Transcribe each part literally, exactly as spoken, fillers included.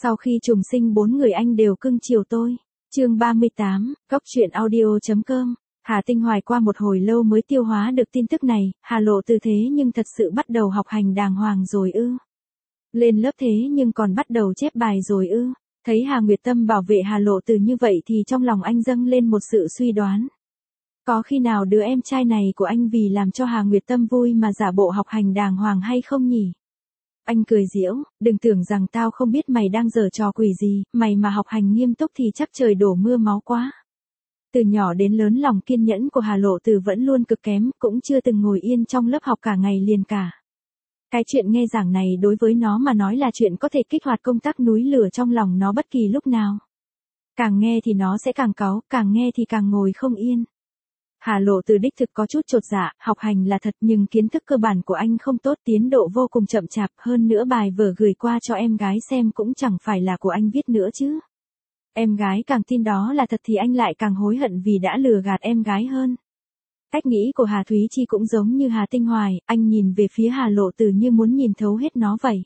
Sau khi trùng sinh bốn người anh đều cưng chiều tôi. Chương ba mươi tám, Cóc truyện audio.com. Hà Tinh Hoài qua một hồi lâu mới tiêu hóa được tin tức này, Hà Lộ Từ thế nhưng thật sự bắt đầu học hành đàng hoàng rồi ư. Lên lớp thế nhưng còn bắt đầu chép bài rồi ư. Thấy Hà Nguyệt Tâm bảo vệ Hà Lộ Từ như vậy thì trong lòng anh dâng lên một sự suy đoán. Có khi nào đứa em trai này của anh vì làm cho Hà Nguyệt Tâm vui mà giả bộ học hành đàng hoàng hay không nhỉ? Anh cười giễu, đừng tưởng rằng tao không biết mày đang giở trò quỷ gì, mày mà học hành nghiêm túc thì chắc trời đổ mưa máu quá. Từ nhỏ đến lớn lòng kiên nhẫn của Hà Lộ Từ vẫn luôn cực kém, cũng chưa từng ngồi yên trong lớp học cả ngày liền cả. Cái chuyện nghe giảng này đối với nó mà nói là chuyện có thể kích hoạt công tắc núi lửa trong lòng nó bất kỳ lúc nào. Càng nghe thì nó sẽ càng cáu, càng nghe thì càng ngồi không yên. Hà Lộ Từ đích thực có chút chột dạ, học hành là thật nhưng kiến thức cơ bản của anh không tốt, tiến độ vô cùng chậm chạp, hơn nữa bài vở gửi qua cho em gái xem cũng chẳng phải là của anh viết nữa chứ. Em gái càng tin đó là thật thì anh lại càng hối hận vì đã lừa gạt em gái hơn. Cách nghĩ của Hà Thúy Chi cũng giống như Hà Tinh Hoài, anh nhìn về phía Hà Lộ Từ như muốn nhìn thấu hết nó vậy.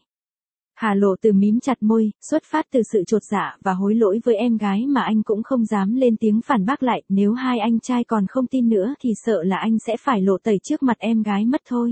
Hà Lộ Từ mím chặt môi, xuất phát từ sự chột dạ và hối lỗi với em gái mà anh cũng không dám lên tiếng phản bác lại, nếu hai anh trai còn không tin nữa thì sợ là anh sẽ phải lộ tẩy trước mặt em gái mất thôi.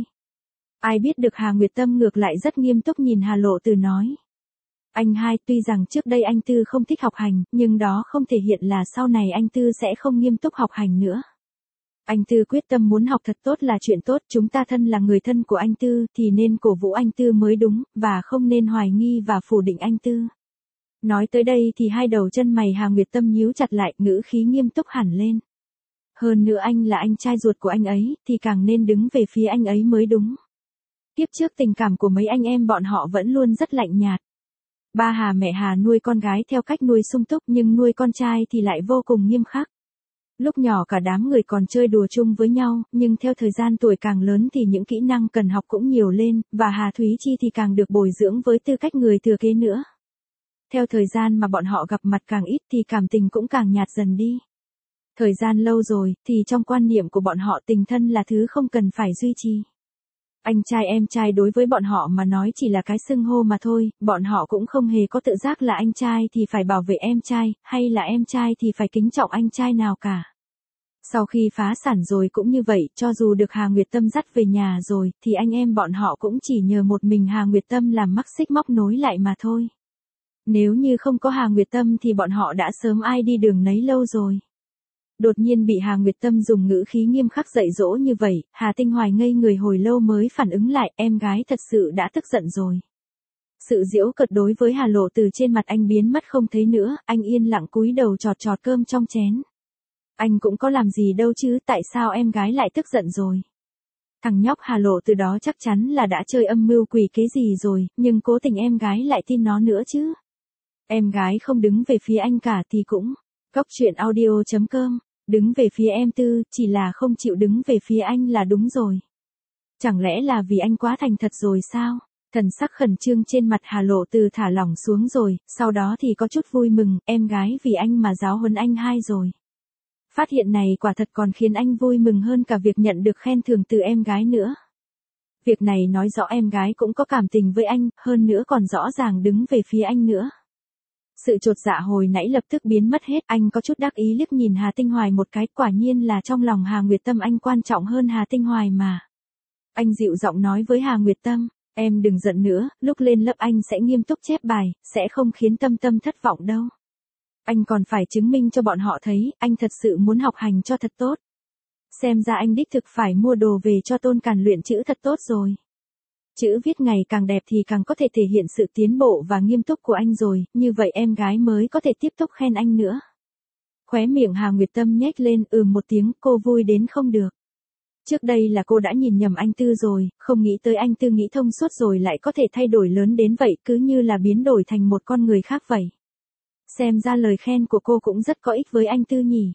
Ai biết được Hà Nguyệt Tâm ngược lại rất nghiêm túc nhìn Hà Lộ Từ nói. Anh hai, tuy rằng trước đây anh Tư không thích học hành, nhưng đó không thể hiện là sau này anh Tư sẽ không nghiêm túc học hành nữa. Anh Tư quyết tâm muốn học thật tốt là chuyện tốt, chúng ta thân là người thân của anh Tư thì nên cổ vũ anh Tư mới đúng, và không nên hoài nghi và phủ định anh Tư. Nói tới đây thì hai đầu chân mày Hà Nguyệt Tâm nhíu chặt lại, ngữ khí nghiêm túc hẳn lên. Hơn nữa anh là anh trai ruột của anh ấy, thì càng nên đứng về phía anh ấy mới đúng. Tiếp trước tình cảm của mấy anh em bọn họ vẫn luôn rất lạnh nhạt. Ba Hà mẹ Hà nuôi con gái theo cách nuôi sung túc nhưng nuôi con trai thì lại vô cùng nghiêm khắc. Lúc nhỏ cả đám người còn chơi đùa chung với nhau, nhưng theo thời gian tuổi càng lớn thì những kỹ năng cần học cũng nhiều lên, và Hà Thúy Chi thì càng được bồi dưỡng với tư cách người thừa kế nữa. Theo thời gian mà bọn họ gặp mặt càng ít thì cảm tình cũng càng nhạt dần đi. Thời gian lâu rồi, thì trong quan niệm của bọn họ tình thân là thứ không cần phải duy trì. Anh trai em trai đối với bọn họ mà nói chỉ là cái xưng hô mà thôi, bọn họ cũng không hề có tự giác là anh trai thì phải bảo vệ em trai, hay là em trai thì phải kính trọng anh trai nào cả. Sau khi phá sản rồi cũng như vậy, cho dù được Hà Nguyệt Tâm dắt về nhà rồi, thì anh em bọn họ cũng chỉ nhờ một mình Hà Nguyệt Tâm làm mắc xích móc nối lại mà thôi. Nếu như không có Hà Nguyệt Tâm thì bọn họ đã sớm ai đi đường nấy lâu rồi. Đột nhiên bị Hà Nguyệt Tâm dùng ngữ khí nghiêm khắc dạy dỗ như vậy, Hà Tinh Hoài ngây người hồi lâu mới phản ứng lại, em gái thật sự đã tức giận rồi. Sự giễu cợt đối với Hà Lộ Từ trên mặt anh biến mất không thấy nữa, anh yên lặng cúi đầu chọt chọt cơm trong chén. Anh cũng có làm gì đâu chứ, tại sao em gái lại tức giận rồi? Thằng nhóc Hà Lộ Từ đó chắc chắn là đã chơi âm mưu quỷ kế gì rồi, nhưng cố tình em gái lại tin nó nữa chứ. Em gái không đứng về phía anh cả thì cũng. Cóc truyện audio.com. Đứng về phía em Tư, chỉ là không chịu đứng về phía anh là đúng rồi. Chẳng lẽ là vì anh quá thành thật rồi sao? Thần sắc khẩn trương trên mặt Hà Lộ Từ thả lỏng xuống rồi, sau đó thì có chút vui mừng, em gái vì anh mà giáo huấn anh hai rồi. Phát hiện này quả thật còn khiến anh vui mừng hơn cả việc nhận được khen thưởng từ em gái nữa. Việc này nói rõ em gái cũng có cảm tình với anh, hơn nữa còn rõ ràng đứng về phía anh nữa. Sự chột dạ hồi nãy lập tức biến mất hết, anh có chút đắc ý liếc nhìn Hà Tinh Hoài một cái, quả nhiên là trong lòng Hà Nguyệt Tâm anh quan trọng hơn Hà Tinh Hoài mà. Anh dịu giọng nói với Hà Nguyệt Tâm, em đừng giận nữa, lúc lên lớp anh sẽ nghiêm túc chép bài, sẽ không khiến Tâm Tâm thất vọng đâu. Anh còn phải chứng minh cho bọn họ thấy, anh thật sự muốn học hành cho thật tốt. Xem ra anh đích thực phải mua đồ về cho Tôn Càn luyện chữ thật tốt rồi. Chữ viết ngày càng đẹp thì càng có thể thể hiện sự tiến bộ và nghiêm túc của anh rồi, như vậy em gái mới có thể tiếp tục khen anh nữa. Khóe miệng Hà Nguyệt Tâm nhếch lên, ừ một tiếng, cô vui đến không được. Trước đây là cô đã nhìn nhầm anh Tư rồi, không nghĩ tới anh Tư nghĩ thông suốt rồi lại có thể thay đổi lớn đến vậy, cứ như là biến đổi thành một con người khác vậy. Xem ra lời khen của cô cũng rất có ích với anh Tư nhỉ.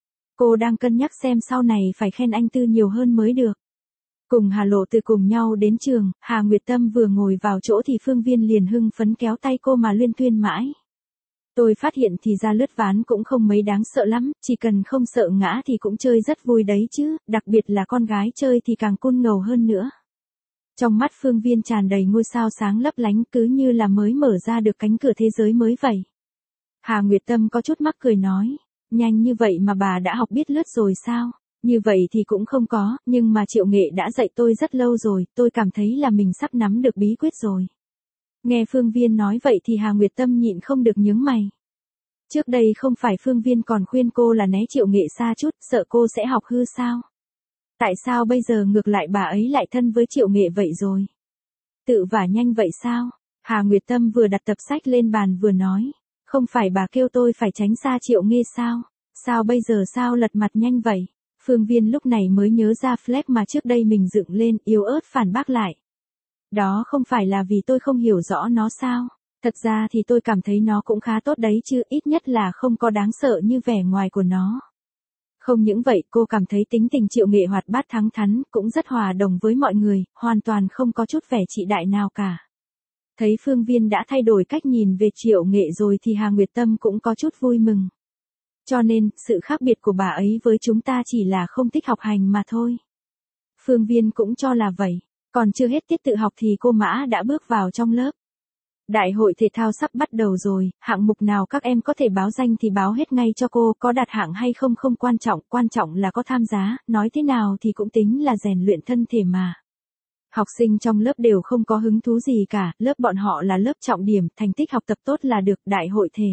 Cô đang cân nhắc xem sau này phải khen anh Tư nhiều hơn mới được. Cùng Hà Lộ Từ cùng nhau đến trường, Hà Nguyệt Tâm vừa ngồi vào chỗ thì Phương Viên liền hưng phấn kéo tay cô mà luyên thuyên mãi. Tôi phát hiện thì ra lướt ván cũng không mấy đáng sợ lắm, chỉ cần không sợ ngã thì cũng chơi rất vui đấy chứ, đặc biệt là con gái chơi thì càng cool ngầu hơn nữa. Trong mắt Phương Viên tràn đầy ngôi sao sáng lấp lánh cứ như là mới mở ra được cánh cửa thế giới mới vậy. Hà Nguyệt Tâm có chút mắc cười nói, nhanh như vậy mà bà đã học biết lướt rồi sao? Như vậy thì cũng không có, nhưng mà Triệu Nghệ đã dạy tôi rất lâu rồi, tôi cảm thấy là mình sắp nắm được bí quyết rồi. Nghe Phương Viên nói vậy thì Hà Nguyệt Tâm nhịn không được nhướng mày. Trước đây không phải Phương Viên còn khuyên cô là né Triệu Nghệ xa chút, sợ cô sẽ học hư sao? Tại sao bây giờ ngược lại bà ấy lại thân với Triệu Nghệ vậy rồi? Tự vả nhanh vậy sao? Hà Nguyệt Tâm vừa đặt tập sách lên bàn vừa nói, không phải bà kêu tôi phải tránh xa Triệu Nghệ sao? Sao bây giờ sao lật mặt nhanh vậy? Phương Viên lúc này mới nhớ ra flag mà trước đây mình dựng lên, yếu ớt phản bác lại. Đó không phải là vì tôi không hiểu rõ nó sao? Thật ra thì tôi cảm thấy nó cũng khá tốt đấy chứ, ít nhất là không có đáng sợ như vẻ ngoài của nó. Không những vậy, cô cảm thấy tính tình Triệu Nghệ hoạt bát thẳng thắn, cũng rất hòa đồng với mọi người, hoàn toàn không có chút vẻ trị đại nào cả. Thấy Phương Viên đã thay đổi cách nhìn về Triệu Nghệ rồi thì Hà Nguyệt Tâm cũng có chút vui mừng. Cho nên, sự khác biệt của bà ấy với chúng ta chỉ là không thích học hành mà thôi. Phương Viên cũng cho là vậy, còn chưa hết tiết tự học thì cô Mã đã bước vào trong lớp. Đại hội thể thao sắp bắt đầu rồi, hạng mục nào các em có thể báo danh thì báo hết ngay cho cô, có đạt hạng hay không không quan trọng, quan trọng là có tham gia, nói thế nào thì cũng tính là rèn luyện thân thể mà. Học sinh trong lớp đều không có hứng thú gì cả, lớp bọn họ là lớp trọng điểm, thành tích học tập tốt là được, đại hội thể.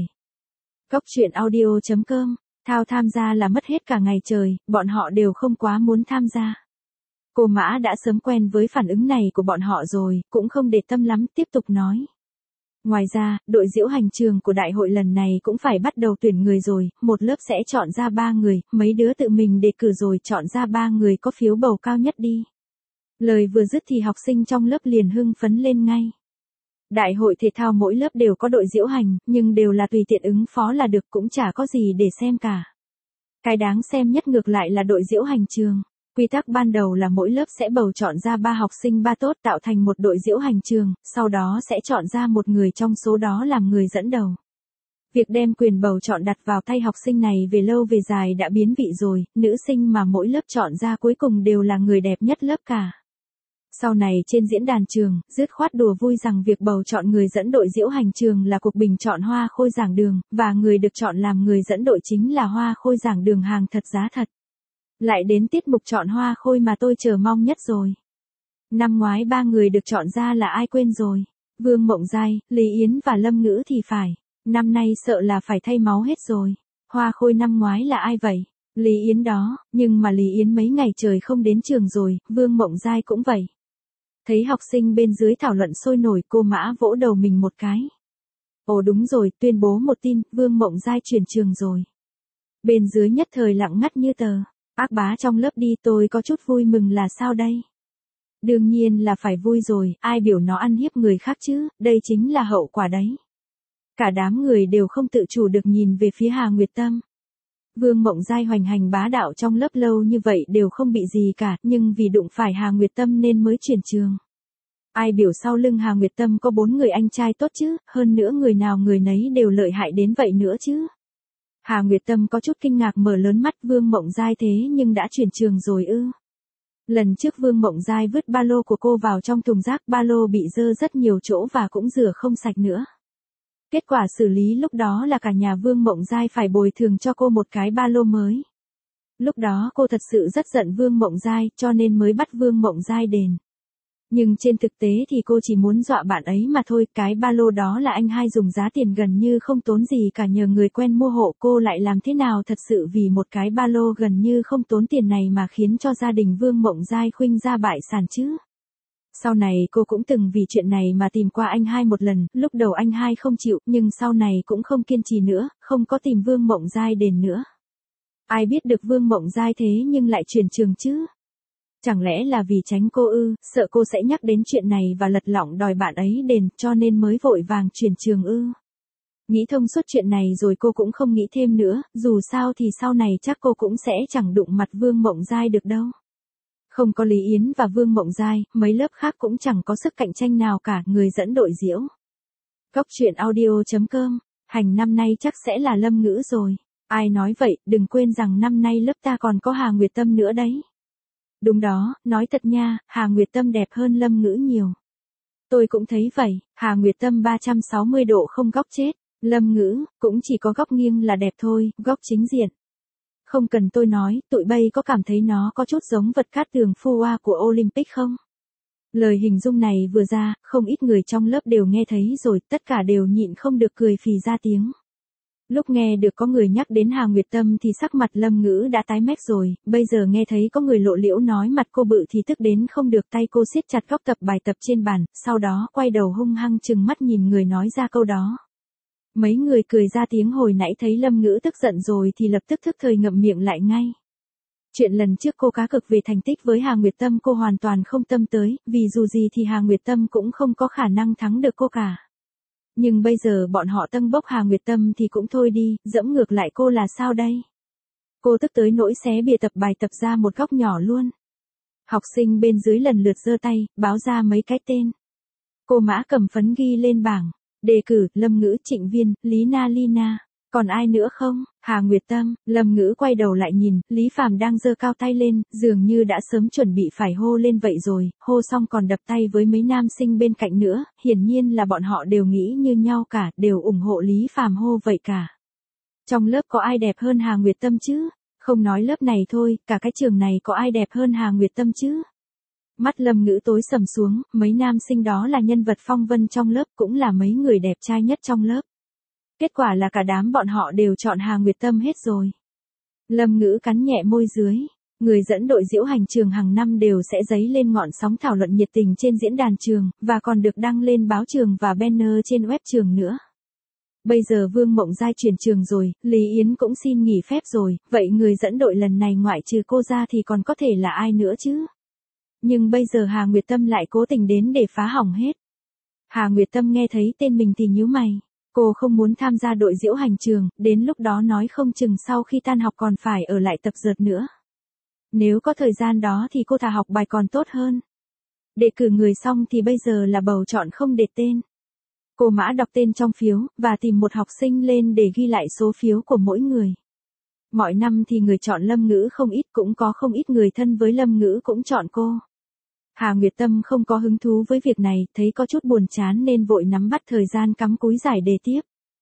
Cốc truyện audio chấm com, thao tham gia là mất hết cả ngày trời, bọn họ đều không quá muốn tham gia. Cô Mã đã sớm quen với phản ứng này của bọn họ rồi, cũng không để tâm lắm, tiếp tục nói. Ngoài ra, đội diễu hành trường của đại hội lần này cũng phải bắt đầu tuyển người rồi, một lớp sẽ chọn ra ba người, mấy đứa tự mình đề cử rồi chọn ra ba người có phiếu bầu cao nhất đi. Lời vừa dứt thì học sinh trong lớp liền hưng phấn lên ngay. Đại hội thể thao mỗi lớp đều có đội diễu hành, nhưng đều là tùy tiện ứng phó là được, cũng chả có gì để xem cả. Cái đáng xem nhất ngược lại là đội diễu hành trường. Quy tắc ban đầu là mỗi lớp sẽ bầu chọn ra ba học sinh ba tốt tạo thành một đội diễu hành trường, sau đó sẽ chọn ra một người trong số đó làm người dẫn đầu. Việc đem quyền bầu chọn đặt vào tay học sinh này về lâu về dài đã biến vị rồi, nữ sinh mà mỗi lớp chọn ra cuối cùng đều là người đẹp nhất lớp cả. Sau này trên diễn đàn trường, dứt khoát đùa vui rằng việc bầu chọn người dẫn đội diễu hành trường là cuộc bình chọn hoa khôi giảng đường, và người được chọn làm người dẫn đội chính là hoa khôi giảng đường hàng thật giá thật. Lại đến tiết mục chọn hoa khôi mà tôi chờ mong nhất rồi. Năm ngoái ba người được chọn ra là ai quên rồi? Vương Mộng Giai, Lý Yến và Lâm Ngữ thì phải. Năm nay sợ là phải thay máu hết rồi. Hoa khôi năm ngoái là ai vậy? Lý Yến đó, nhưng mà Lý Yến mấy ngày trời không đến trường rồi, Vương Mộng Giai cũng vậy. Thấy học sinh bên dưới thảo luận sôi nổi, cô Mã vỗ đầu mình một cái. Ồ đúng rồi, tuyên bố một tin, Vương Mộng Giai chuyển trường rồi. Bên dưới nhất thời lặng ngắt như tờ. Ác bá trong lớp đi, tôi có chút vui mừng là sao đây? Đương nhiên là phải vui rồi, ai biểu nó ăn hiếp người khác chứ, đây chính là hậu quả đấy. Cả đám người đều không tự chủ được nhìn về phía Hà Nguyệt Tâm. Vương Mộng Giai hoành hành bá đạo trong lớp lâu như vậy đều không bị gì cả, nhưng vì đụng phải Hà Nguyệt Tâm nên mới chuyển trường. Ai biểu sau lưng Hà Nguyệt Tâm có bốn người anh trai tốt chứ, hơn nữa người nào người nấy đều lợi hại đến vậy nữa chứ. Hà Nguyệt Tâm có chút kinh ngạc mở lớn mắt, Vương Mộng Giai thế nhưng đã chuyển trường rồi ư? Lần trước Vương Mộng Giai vứt ba lô của cô vào trong thùng rác, ba lô bị dơ rất nhiều chỗ và cũng rửa không sạch nữa. Kết quả xử lý lúc đó là cả nhà Vương Mộng Giai phải bồi thường cho cô một cái ba lô mới. Lúc đó cô thật sự rất giận Vương Mộng Giai, cho nên mới bắt Vương Mộng Giai đền. Nhưng trên thực tế thì cô chỉ muốn dọa bạn ấy mà thôi, cái ba lô đó là anh hai dùng giá tiền gần như không tốn gì cả nhờ người quen mua hộ, cô lại làm thế nào thật sự vì một cái ba lô gần như không tốn tiền này mà khiến cho gia đình Vương Mộng Giai khuynh ra bại sản chứ. Sau này cô cũng từng vì chuyện này mà tìm qua anh hai một lần, lúc đầu anh hai không chịu, nhưng sau này cũng không kiên trì nữa, không có tìm Vương Mộng Giai đền nữa. Ai biết được Vương Mộng Giai thế nhưng lại chuyển trường chứ? Chẳng lẽ là vì tránh cô ư, sợ cô sẽ nhắc đến chuyện này và lật lọng đòi bạn ấy đền, cho nên mới vội vàng chuyển trường ư? Nghĩ thông suốt chuyện này rồi cô cũng không nghĩ thêm nữa, dù sao thì sau này chắc cô cũng sẽ chẳng đụng mặt Vương Mộng Giai được đâu. Không có Lý Yến và Vương Mộng Giai, mấy lớp khác cũng chẳng có sức cạnh tranh nào cả, người dẫn đội diễu. Cốc truyện audio chấm com, hành năm nay chắc sẽ là Lâm Ngữ rồi. Ai nói vậy, đừng quên rằng năm nay lớp ta còn có Hà Nguyệt Tâm nữa đấy. Đúng đó, nói thật nha, Hà Nguyệt Tâm đẹp hơn Lâm Ngữ nhiều. Tôi cũng thấy vậy, Hà Nguyệt Tâm ba trăm sáu mươi độ không góc chết, Lâm Ngữ, cũng chỉ có góc nghiêng là đẹp thôi, góc chính diện. Không cần tôi nói, tụi bay có cảm thấy nó có chút giống vật cát tường phù hoa của Olympic không? Lời hình dung này vừa ra, không ít người trong lớp đều nghe thấy rồi, tất cả đều nhịn không được cười phì ra tiếng. Lúc nghe được có người nhắc đến Hà Nguyệt Tâm thì sắc mặt Lâm Ngữ đã tái mét rồi, bây giờ nghe thấy có người lộ liễu nói mặt cô bự thì tức đến không được, tay cô siết chặt góc tập bài tập trên bàn, sau đó quay đầu hung hăng trừng mắt nhìn người nói ra câu đó. Mấy người cười ra tiếng, hồi nãy thấy Lâm Ngữ tức giận rồi thì lập tức thức thời ngậm miệng lại ngay. Chuyện lần trước cô cá cược về thành tích với Hà Nguyệt Tâm cô hoàn toàn không tâm tới, vì dù gì thì Hà Nguyệt Tâm cũng không có khả năng thắng được cô cả. Nhưng bây giờ bọn họ tâng bốc Hà Nguyệt Tâm thì cũng thôi đi, dẫm ngược lại cô là sao đây? Cô tức tới nỗi xé bìa tập bài tập ra một góc nhỏ luôn. Học sinh bên dưới lần lượt giơ tay, báo ra mấy cái tên. Cô Mã cầm phấn ghi lên bảng. Đề cử, Lâm Ngữ, Trịnh Viên, Lý Na Lina. Còn ai nữa không? Hà Nguyệt Tâm. Lâm Ngữ quay đầu lại nhìn, Lý Phàm đang giơ cao tay lên, dường như đã sớm chuẩn bị phải hô lên vậy rồi, hô xong còn đập tay với mấy nam sinh bên cạnh nữa, hiển nhiên là bọn họ đều nghĩ như nhau cả, đều ủng hộ Lý Phàm hô vậy cả. Trong lớp có ai đẹp hơn Hà Nguyệt Tâm chứ? Không nói lớp này thôi, cả cái trường này có ai đẹp hơn Hà Nguyệt Tâm chứ? Mắt Lâm Ngữ tối sầm xuống, mấy nam sinh đó là nhân vật phong vân trong lớp, cũng là mấy người đẹp trai nhất trong lớp. Kết quả là cả đám bọn họ đều chọn Hà Nguyệt Tâm hết rồi. Lâm Ngữ cắn nhẹ môi dưới. Người dẫn đội diễu hành trường hàng năm đều sẽ dấy lên ngọn sóng thảo luận nhiệt tình trên diễn đàn trường, và còn được đăng lên báo trường và banner trên web trường nữa. Bây giờ Vương Mộng Giai chuyển trường rồi, Lý Yến cũng xin nghỉ phép rồi, vậy người dẫn đội lần này ngoại trừ cô ra thì còn có thể là ai nữa chứ? Nhưng bây giờ Hà Nguyệt Tâm lại cố tình đến để phá hỏng hết. Hà Nguyệt Tâm nghe thấy tên mình thì nhíu mày. Cô không muốn tham gia đội diễu hành trường, đến lúc đó nói không chừng sau khi tan học còn phải ở lại tập dượt nữa. Nếu có thời gian đó thì cô thà học bài còn tốt hơn. Đề cử người xong thì bây giờ là bầu chọn không để tên. Cô Mã đọc tên trong phiếu, và tìm một học sinh lên để ghi lại số phiếu của mỗi người. Mọi năm thì người chọn Lâm Ngữ không ít, cũng có không ít người thân với Lâm Ngữ cũng chọn cô. Hà Nguyệt Tâm không có hứng thú với việc này, thấy có chút buồn chán nên vội nắm bắt thời gian cắm cúi giải đề tiếp.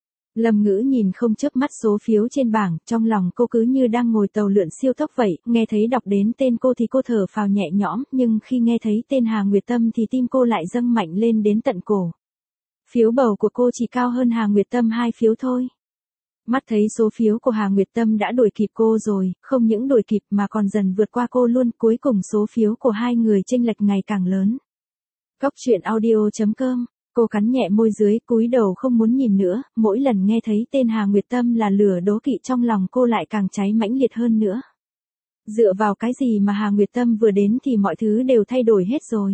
Lâm Ngữ nhìn không chớp mắt số phiếu trên bảng, trong lòng cô cứ như đang ngồi tàu lượn siêu tốc vậy, nghe thấy đọc đến tên cô thì cô thở phào nhẹ nhõm, nhưng khi nghe thấy tên Hà Nguyệt Tâm thì tim cô lại dâng mạnh lên đến tận cổ. Phiếu bầu của cô chỉ cao hơn Hà Nguyệt Tâm hai phiếu thôi. Mắt thấy số phiếu của Hà Nguyệt Tâm đã đuổi kịp cô rồi, không những đuổi kịp mà còn dần vượt qua cô luôn, cuối cùng số phiếu của hai người chênh lệch ngày càng lớn. Góc truyện audio chấm com, cô cắn nhẹ môi dưới, cúi đầu không muốn nhìn nữa, mỗi lần nghe thấy tên Hà Nguyệt Tâm là lửa đố kỵ trong lòng cô lại càng cháy mãnh liệt hơn nữa. Dựa vào cái gì mà Hà Nguyệt Tâm vừa đến thì mọi thứ đều thay đổi hết rồi.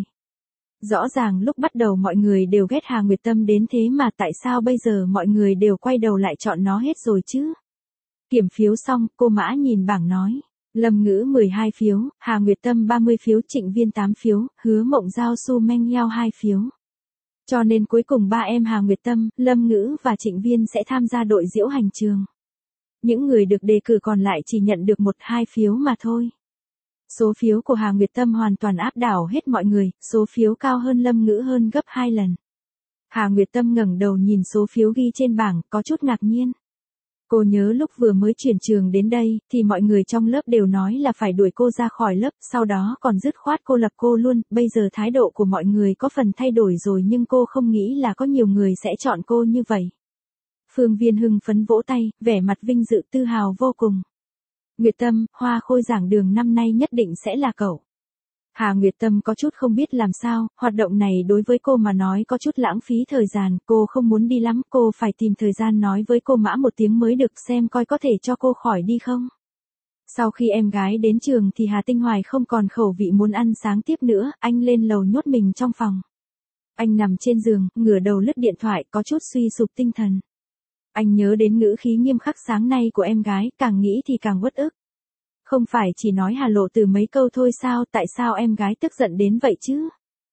Rõ ràng lúc bắt đầu mọi người đều ghét Hà Nguyệt Tâm đến thế mà tại sao bây giờ mọi người đều quay đầu lại chọn nó hết rồi chứ? Kiểm phiếu xong, cô Mã nhìn bảng nói. Lâm Ngữ mười hai phiếu, Hà Nguyệt Tâm ba mươi phiếu, Trịnh Viên tám phiếu, Hứa Mộng Giao Su Meng Yao hai phiếu. Cho nên cuối cùng ba em Hà Nguyệt Tâm, Lâm Ngữ và Trịnh Viên sẽ tham gia đội diễu hành trường. Những người được đề cử còn lại chỉ nhận được một hai phiếu mà thôi. Số phiếu của Hà Nguyệt Tâm hoàn toàn áp đảo hết mọi người, số phiếu cao hơn Lâm Ngữ hơn gấp hai lần. Hà Nguyệt Tâm ngẩng đầu nhìn số phiếu ghi trên bảng, có chút ngạc nhiên. Cô nhớ lúc vừa mới chuyển trường đến đây, thì mọi người trong lớp đều nói là phải đuổi cô ra khỏi lớp, sau đó còn dứt khoát cô lập cô luôn, bây giờ thái độ của mọi người có phần thay đổi rồi nhưng cô không nghĩ là có nhiều người sẽ chọn cô như vậy. Phương Viên hưng phấn vỗ tay, vẻ mặt vinh dự tự hào vô cùng. Nguyệt Tâm, hoa khôi giảng đường năm nay nhất định sẽ là cậu. Hà Nguyệt Tâm có chút không biết làm sao, hoạt động này đối với cô mà nói có chút lãng phí thời gian, cô không muốn đi lắm, cô phải tìm thời gian nói với cô Mã một tiếng mới được xem coi có thể cho cô khỏi đi không. Sau khi em gái đến trường thì Hà Tinh Hoài không còn khẩu vị muốn ăn sáng tiếp nữa, anh lên lầu nhốt mình trong phòng. Anh nằm trên giường, ngửa đầu lướt điện thoại, có chút suy sụp tinh thần. Anh nhớ đến ngữ khí nghiêm khắc sáng nay của em gái, càng nghĩ thì càng uất ức. Không phải chỉ nói Hà Lộ từ mấy câu thôi sao, tại sao em gái tức giận đến vậy chứ?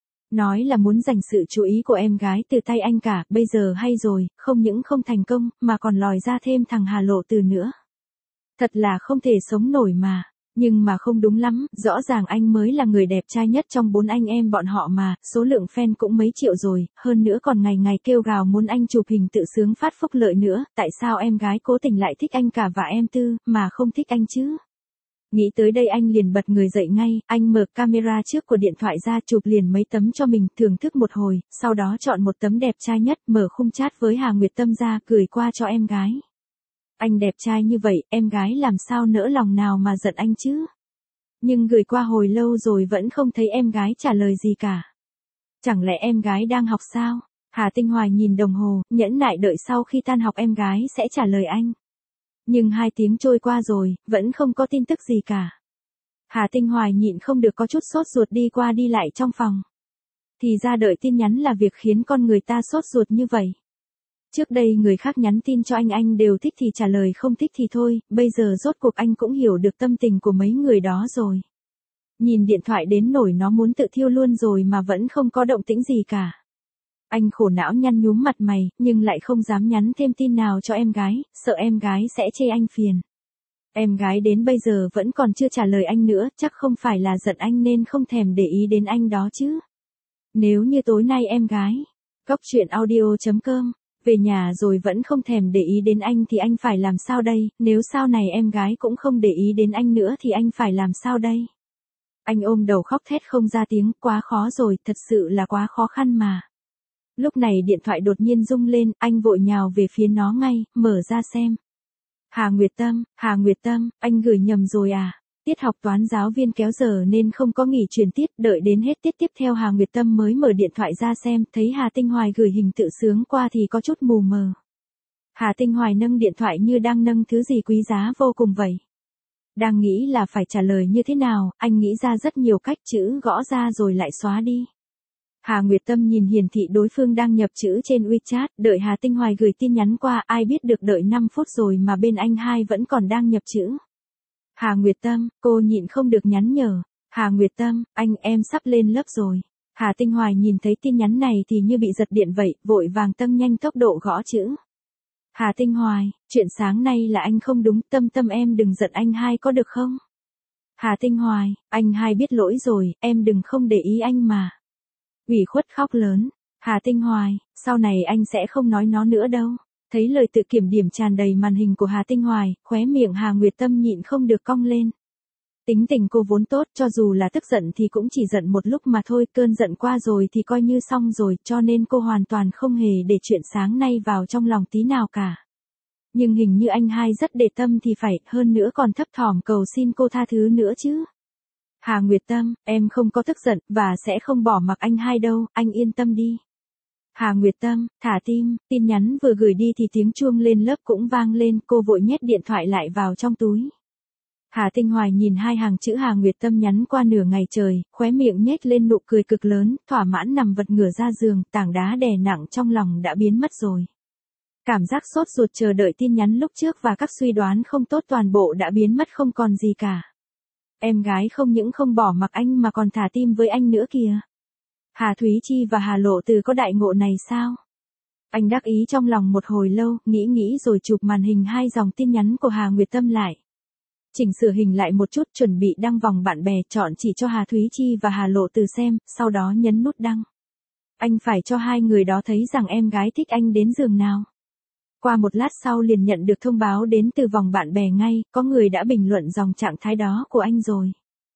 Nói là muốn giành sự chú ý của em gái từ tay anh cả, bây giờ hay rồi, không những không thành công, mà còn lòi ra thêm thằng Hà Lộ từ nữa. Thật là không thể sống nổi mà. Nhưng mà không đúng lắm, rõ ràng anh mới là người đẹp trai nhất trong bốn anh em bọn họ mà, số lượng fan cũng mấy triệu rồi, hơn nữa còn ngày ngày kêu gào muốn anh chụp hình tự sướng phát phúc lợi nữa, tại sao em gái cố tình lại thích anh cả và em Tư, mà không thích anh chứ? Nghĩ tới đây anh liền bật người dậy ngay, anh mở camera trước của điện thoại ra chụp liền mấy tấm cho mình, thưởng thức một hồi, sau đó chọn một tấm đẹp trai nhất, mở khung chat với Hà Nguyệt Tâm ra, gửi qua cho em gái. Anh đẹp trai như vậy, em gái làm sao nỡ lòng nào mà giận anh chứ? Nhưng gửi qua hồi lâu rồi vẫn không thấy em gái trả lời gì cả. Chẳng lẽ em gái đang học sao? Hà Tinh Hoài nhìn đồng hồ, nhẫn nại đợi sau khi tan học em gái sẽ trả lời anh. Nhưng hai tiếng trôi qua rồi, vẫn không có tin tức gì cả. Hà Tinh Hoài nhịn không được có chút sốt ruột đi qua đi lại trong phòng. Thì ra đợi tin nhắn là việc khiến con người ta sốt ruột như vậy. Trước đây người khác nhắn tin cho anh anh đều thích thì trả lời không thích thì thôi, bây giờ rốt cuộc anh cũng hiểu được tâm tình của mấy người đó rồi. Nhìn điện thoại đến nổi nó muốn tự thiêu luôn rồi mà vẫn không có động tĩnh gì cả. Anh khổ não nhăn nhúm mặt mày, nhưng lại không dám nhắn thêm tin nào cho em gái, sợ em gái sẽ chê anh phiền. Em gái đến bây giờ vẫn còn chưa trả lời anh nữa, chắc không phải là giận anh nên không thèm để ý đến anh đó chứ. Nếu như tối nay em gái, Cóc truyện audio chấm com, về nhà rồi vẫn không thèm để ý đến anh thì anh phải làm sao đây, nếu sau này em gái cũng không để ý đến anh nữa thì anh phải làm sao đây? Anh ôm đầu khóc thét không ra tiếng, quá khó rồi, thật sự là quá khó khăn mà. Lúc này điện thoại đột nhiên rung lên, anh vội nhào về phía nó ngay, mở ra xem. Hà Nguyệt Tâm, Hà Nguyệt Tâm, anh gửi nhầm rồi à? Tiết học toán giáo viên kéo giờ nên không có nghỉ truyền tiết, đợi đến hết tiết tiếp theo Hà Nguyệt Tâm mới mở điện thoại ra xem, thấy Hà Tinh Hoài gửi hình tự sướng qua thì có chút mù mờ. Hà Tinh Hoài nâng điện thoại như đang nâng thứ gì quý giá vô cùng vậy. Đang nghĩ là phải trả lời như thế nào, anh nghĩ ra rất nhiều cách, chữ gõ ra rồi lại xóa đi. Hà Nguyệt Tâm nhìn hiển thị đối phương đang nhập chữ trên WeChat, đợi Hà Tinh Hoài gửi tin nhắn qua, ai biết được đợi năm phút rồi mà bên anh hai vẫn còn đang nhập chữ. Hà Nguyệt Tâm, cô nhịn không được nhắn nhở. Hà Nguyệt Tâm, anh em sắp lên lớp rồi. Hà Tinh Hoài nhìn thấy tin nhắn này thì như bị giật điện vậy, vội vàng tăng nhanh tốc độ gõ chữ. Hà Tinh Hoài, chuyện sáng nay là anh không đúng, Tâm Tâm em đừng giận anh hai có được không? Hà Tinh Hoài, anh hai biết lỗi rồi, em đừng không để ý anh mà. Ủy khuất khóc lớn. Hà Tinh Hoài, sau này anh sẽ không nói nó nữa đâu. Thấy lời tự kiểm điểm tràn đầy màn hình của Hà Tinh Hoài, khóe miệng Hà Nguyệt Tâm nhịn không được cong lên. Tính tình cô vốn tốt, cho dù là tức giận thì cũng chỉ giận một lúc mà thôi, cơn giận qua rồi thì coi như xong rồi, cho nên cô hoàn toàn không hề để chuyện sáng nay vào trong lòng tí nào cả. Nhưng hình như anh hai rất để tâm thì phải, hơn nữa còn thấp thỏm cầu xin cô tha thứ nữa chứ. Hà Nguyệt Tâm, em không có tức giận, và sẽ không bỏ mặc anh hai đâu, anh yên tâm đi. Hà Nguyệt Tâm, thả tim, tin nhắn vừa gửi đi thì tiếng chuông lên lớp cũng vang lên, cô vội nhét điện thoại lại vào trong túi. Hà Tinh Hoài nhìn hai hàng chữ Hà Nguyệt Tâm nhắn qua nửa ngày trời, khóe miệng nhếch lên nụ cười cực lớn, thỏa mãn nằm vật ngửa ra giường, tảng đá đè nặng trong lòng đã biến mất rồi. Cảm giác sốt ruột chờ đợi tin nhắn lúc trước và các suy đoán không tốt toàn bộ đã biến mất không còn gì cả. Em gái không những không bỏ mặc anh mà còn thả tim với anh nữa kìa. Hà Thúy Chi và Hà Lộ Từ có đại ngộ này sao? Anh đắc ý trong lòng một hồi lâu, nghĩ nghĩ rồi chụp màn hình hai dòng tin nhắn của Hà Nguyệt Tâm lại. Chỉnh sửa hình lại một chút, chuẩn bị đăng vòng bạn bè, chọn chỉ cho Hà Thúy Chi và Hà Lộ Từ xem, sau đó nhấn nút đăng. Anh phải cho hai người đó thấy rằng em gái thích anh đến giường nào. Qua một lát sau liền nhận được thông báo đến từ vòng bạn bè ngay, có người đã bình luận dòng trạng thái đó của anh rồi.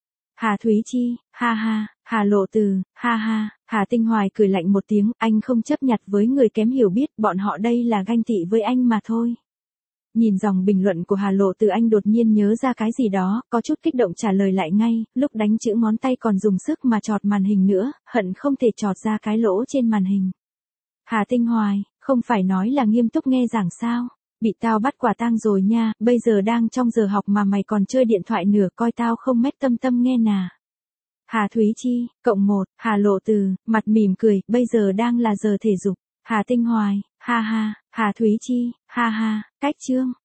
Hà Thúy Chi, ha ha, Hà Lộ Từ, ha ha, Hà Tinh Hoài cười lạnh một tiếng, anh không chấp nhặt với người kém hiểu biết, bọn họ đây là ganh tị với anh mà thôi. Nhìn dòng bình luận của Hà Lộ Từ anh đột nhiên nhớ ra cái gì đó, có chút kích động trả lời lại ngay, lúc đánh chữ ngón tay còn dùng sức mà chọt màn hình nữa, hận không thể chọt ra cái lỗ trên màn hình. Hà Tinh Hoài, không phải nói là nghiêm túc nghe giảng sao? Bị tao bắt quả tang rồi nha, bây giờ đang trong giờ học mà mày còn chơi điện thoại nửa, coi tao không mét Tâm Tâm nghe nà. Hà Thúy Chi, cộng một, Hà Lộ Từ, mặt mỉm cười, bây giờ đang là giờ thể dục. Hà Tinh Hoài, ha ha, Hà Thúy Chi, ha ha, cách chương.